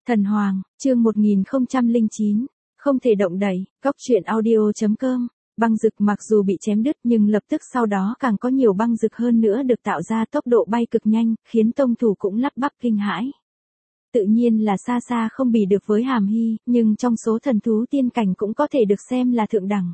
Thần Hoàng, chương 1009, không thể động đậy, góc truyện audio.com. Băng rực mặc dù bị chém đứt nhưng lập tức sau đó càng có nhiều băng rực hơn nữa được tạo ra, tốc độ bay cực nhanh, khiến tông thủ cũng lắp bắp kinh hãi. Tự nhiên là xa xa không bì được với Hàm Hy, nhưng trong số thần thú tiên cảnh cũng có thể được xem là thượng đẳng.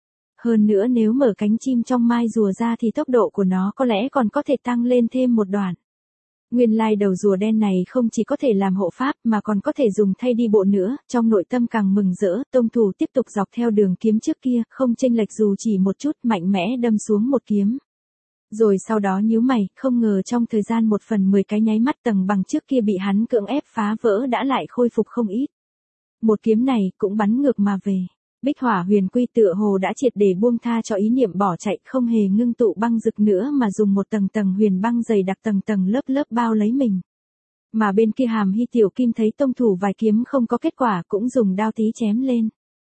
Hơn nữa nếu mở cánh chim trong mai rùa ra thì tốc độ của nó có lẽ còn có thể tăng lên thêm một đoạn. Nguyên lai đầu rùa đen này không chỉ có thể làm hộ pháp mà còn có thể dùng thay đi bộ nữa, trong nội tâm càng mừng rỡ, tông thủ tiếp tục dọc theo đường kiếm trước kia, không chênh lệch dù chỉ một chút, mạnh mẽ đâm xuống một kiếm. Rồi sau đó nhíu mày, không ngờ trong thời gian 1/10 cái nháy mắt tầng bằng trước kia bị hắn cưỡng ép phá vỡ đã lại khôi phục không ít. Một kiếm này cũng bắn ngược mà về. Bích Hỏa Huyền Quy tựa hồ đã triệt để buông tha cho ý niệm bỏ chạy, không hề ngưng tụ băng rực nữa mà dùng một tầng tầng huyền băng dày đặc tầng tầng lớp lớp bao lấy mình. Mà bên kia Hàm Hy tiểu kim thấy tông thủ vài kiếm không có kết quả cũng dùng đao tí chém lên.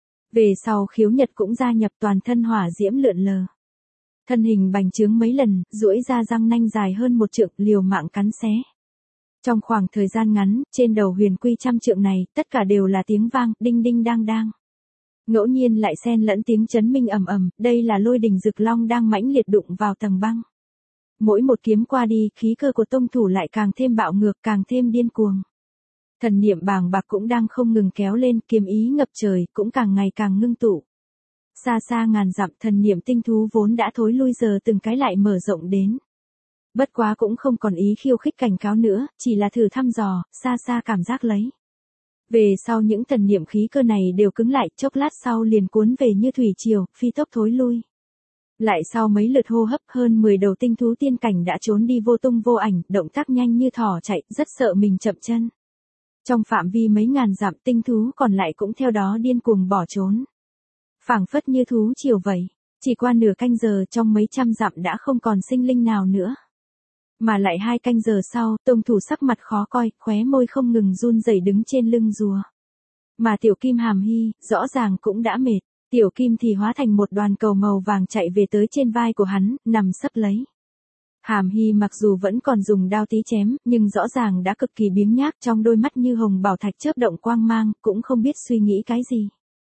Về sau Khiếu Nhật cũng gia nhập, toàn thân hỏa diễm lượn lờ. Thân hình bành trướng mấy lần, duỗi ra răng nanh dài hơn 1 trượng, liều mạng cắn xé. Trong khoảng thời gian ngắn, trên đầu Huyền Quy 100 trượng này, tất cả đều là tiếng vang, đinh đinh đang đang. Ngẫu nhiên lại xen lẫn tiếng chấn minh ầm ầm, đây là lôi đình rực long đang mãnh liệt đụng vào tầng băng. Mỗi một kiếm qua đi, khí cơ của tông thủ lại càng thêm bạo ngược, càng thêm điên cuồng. Thần niệm bàng bạc cũng đang không ngừng kéo lên, kiếm ý ngập trời, cũng càng ngày càng ngưng tụ. Xa xa ngàn dặm, thần niệm tinh thú vốn đã thối lui giờ từng cái lại mở rộng đến. Bất quá cũng không còn ý khiêu khích cảnh cáo nữa, chỉ là thử thăm dò, xa xa cảm giác lấy. Về sau những thần niệm khí cơ này đều cứng lại, chốc lát sau liền cuốn về như thủy triều, phi tốc thối lui. Lại sau mấy lượt hô hấp, hơn 10 đầu tinh thú tiên cảnh đã trốn đi vô tung vô ảnh, động tác nhanh như thỏ chạy, rất sợ mình chậm chân. Trong phạm vi mấy ngàn dặm, tinh thú còn lại cũng theo đó điên cuồng bỏ trốn. Phảng phất như thú triều vậy, chỉ qua nửa canh giờ trong mấy trăm dặm đã không còn sinh linh nào nữa. Mà lại 2 canh giờ sau, tông thủ sắc mặt khó coi, khóe môi không ngừng run rẩy đứng trên lưng rùa. Mà tiểu kim Hàm Hy, rõ ràng cũng đã mệt, tiểu kim thì hóa thành một đoàn cầu màu vàng chạy về tới trên vai của hắn, nằm sấp lấy. Hàm Hy mặc dù vẫn còn dùng đao tí chém, nhưng rõ ràng đã cực kỳ biếng nhác, trong đôi mắt như hồng bảo thạch chớp động quang mang, cũng không biết suy nghĩ cái gì.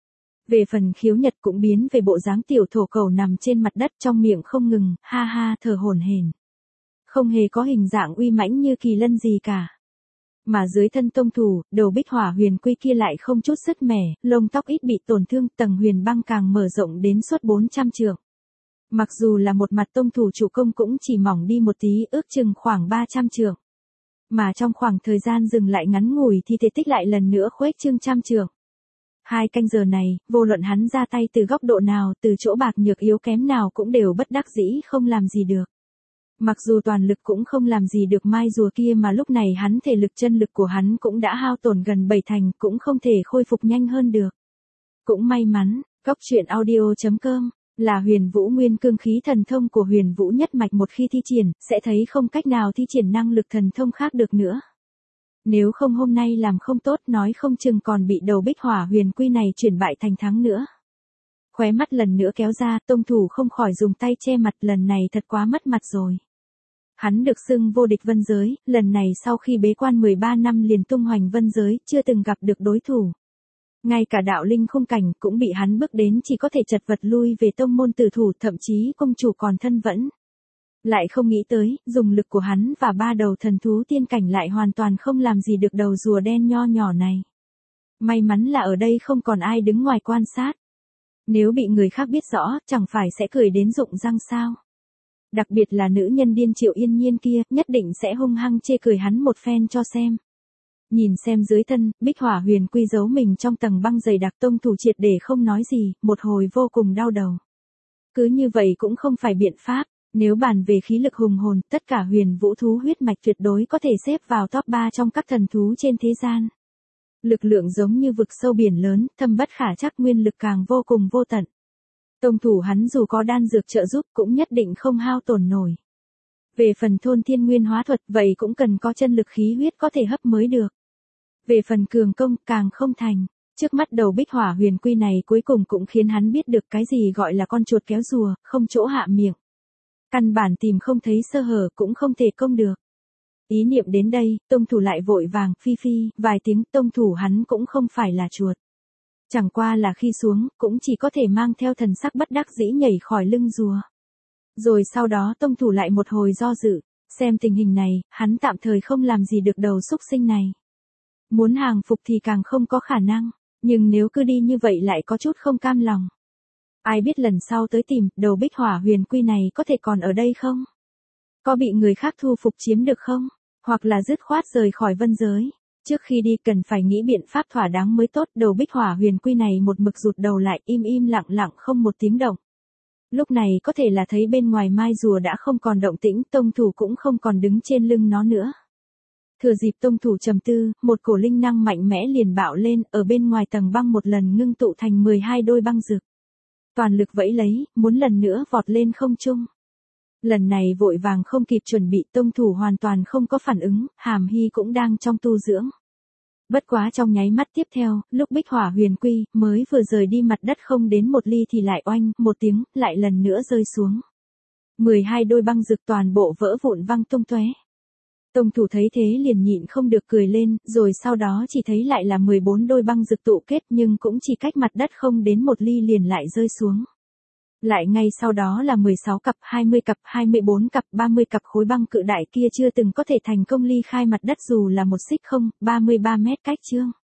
Về phần Khiếu Nhật cũng biến về bộ dáng tiểu thổ cầu nằm trên mặt đất, trong miệng không ngừng, ha ha thở hổn hển. Không hề có hình dạng uy mãnh như kỳ lân gì cả. Mà dưới thân tông thủ, đầu Bích Hỏa Huyền Quy kia lại không chút sứt mẻ, lông tóc ít bị tổn thương, tầng huyền băng càng mở rộng đến suốt 400 trượng. Mặc dù là một mặt tông thủ chủ công cũng chỉ mỏng đi một tí, ước chừng khoảng 300 trượng. Mà trong khoảng thời gian dừng lại ngắn ngủi thì thể tích lại lần nữa khuếch trương 100 trượng. 2 canh giờ này, vô luận hắn ra tay từ góc độ nào, từ chỗ bạc nhược yếu kém nào cũng đều bất đắc dĩ không làm gì được. Mặc dù toàn lực cũng không làm gì được mai rùa kia, mà lúc này hắn thể lực chân lực của hắn cũng đã hao tổn gần 7 thành, cũng không thể khôi phục nhanh hơn được. Cũng may mắn, góc truyện audio.com, là Huyền Vũ Nguyên Cương khí thần thông của Huyền Vũ nhất mạch một khi thi triển, sẽ thấy không cách nào thi triển năng lực thần thông khác được nữa. Nếu không hôm nay làm không tốt, nói không chừng còn bị đầu Bích Hỏa Huyền Quy này chuyển bại thành thắng nữa. Khóe mắt lần nữa kéo ra, tông thủ không khỏi dùng tay che mặt, lần này thật quá mất mặt rồi. Hắn được xưng vô địch vân giới, lần này sau khi bế quan 13 năm liền tung hoành vân giới, chưa từng gặp được đối thủ. Ngay cả đạo linh khung cảnh cũng bị hắn bước đến chỉ có thể chật vật lui về tông môn tử thủ, thậm chí công chủ còn thân vẫn. Lại không nghĩ tới, dùng lực của hắn và 3 đầu thần thú tiên cảnh lại hoàn toàn không làm gì được đầu rùa đen nho nhỏ này. May mắn là ở đây không còn ai đứng ngoài quan sát. Nếu bị người khác biết rõ, chẳng phải sẽ cười đến rụng răng sao. Đặc biệt là nữ nhân điên Triệu Yên Nhiên kia, nhất định sẽ hung hăng chê cười hắn một phen cho xem. Nhìn xem dưới thân, Bích Hỏa Huyền Quy giấu mình trong tầng băng dày đặc, tông thủ triệt để không nói gì, một hồi vô cùng đau đầu. Cứ như vậy cũng không phải biện pháp, nếu bàn về khí lực hùng hồn, tất cả Huyền Vũ thú huyết mạch tuyệt đối có thể xếp vào top 3 trong các thần thú trên thế gian. Lực lượng giống như vực sâu biển lớn, thâm bất khả trắc, nguyên lực càng vô cùng vô tận. Tông thủ hắn dù có đan dược trợ giúp cũng nhất định không hao tổn nổi. Về phần thôn thiên nguyên hóa thuật, vậy cũng cần có chân lực khí huyết có thể hấp mới được. Về phần cường công, càng không thành. Trước mắt đầu Bích Hỏa Huyền Quy này cuối cùng cũng khiến hắn biết được cái gì gọi là con chuột kéo rùa, không chỗ hạ miệng. Căn bản tìm không thấy sơ hở, cũng không thể công được. Ý niệm đến đây, tông thủ lại vội vàng, phi phi, vài tiếng, tông thủ hắn cũng không phải là chuột. Chẳng qua là khi xuống, cũng chỉ có thể mang theo thần sắc bất đắc dĩ nhảy khỏi lưng rùa. Rồi sau đó tông thủ lại một hồi do dự, xem tình hình này, hắn tạm thời không làm gì được đầu xúc sinh này. Muốn hàng phục thì càng không có khả năng, nhưng nếu cứ đi như vậy lại có chút không cam lòng. Ai biết lần sau tới tìm, đầu bích hỏa huyền quy này có thể còn ở đây không? Có bị người khác thu phục chiếm được không? Hoặc là dứt khoát rời khỏi vân giới? Trước khi đi cần phải nghĩ biện pháp thỏa đáng mới tốt. Đầu bích hỏa huyền quy này một mực rụt đầu lại, im im lặng lặng không một tiếng động. Lúc này có thể là thấy bên ngoài mai rùa đã không còn động tĩnh, tông thủ cũng không còn đứng trên lưng nó nữa. Thừa dịp tông thủ trầm tư, một cổ linh năng mạnh mẽ liền bạo lên, ở bên ngoài tầng băng một lần ngưng tụ thành 12 đôi băng rực. Toàn lực vẫy lấy, muốn lần nữa vọt lên không trung. Lần này vội vàng không kịp chuẩn bị, tông thủ hoàn toàn không có phản ứng, Hàm Hy cũng đang trong tu dưỡng. Bất quá trong nháy mắt tiếp theo, lúc bích hỏa huyền quy mới vừa rời đi mặt đất không đến một ly thì lại oanh một tiếng, lại lần nữa rơi xuống. 12 đôi băng rực toàn bộ vỡ vụn văng tung tóe. Tông thủ thấy thế liền nhịn không được cười lên, rồi sau đó chỉ thấy lại là 14 đôi băng rực tụ kết nhưng cũng chỉ cách mặt đất không đến một ly liền lại rơi xuống. Lại ngay sau đó là 16 cặp, 20 cặp, 24 cặp, 30 cặp khối băng cự đại kia chưa từng có thể thành công ly khai mặt đất dù là một xích không, 33 mét cách chương.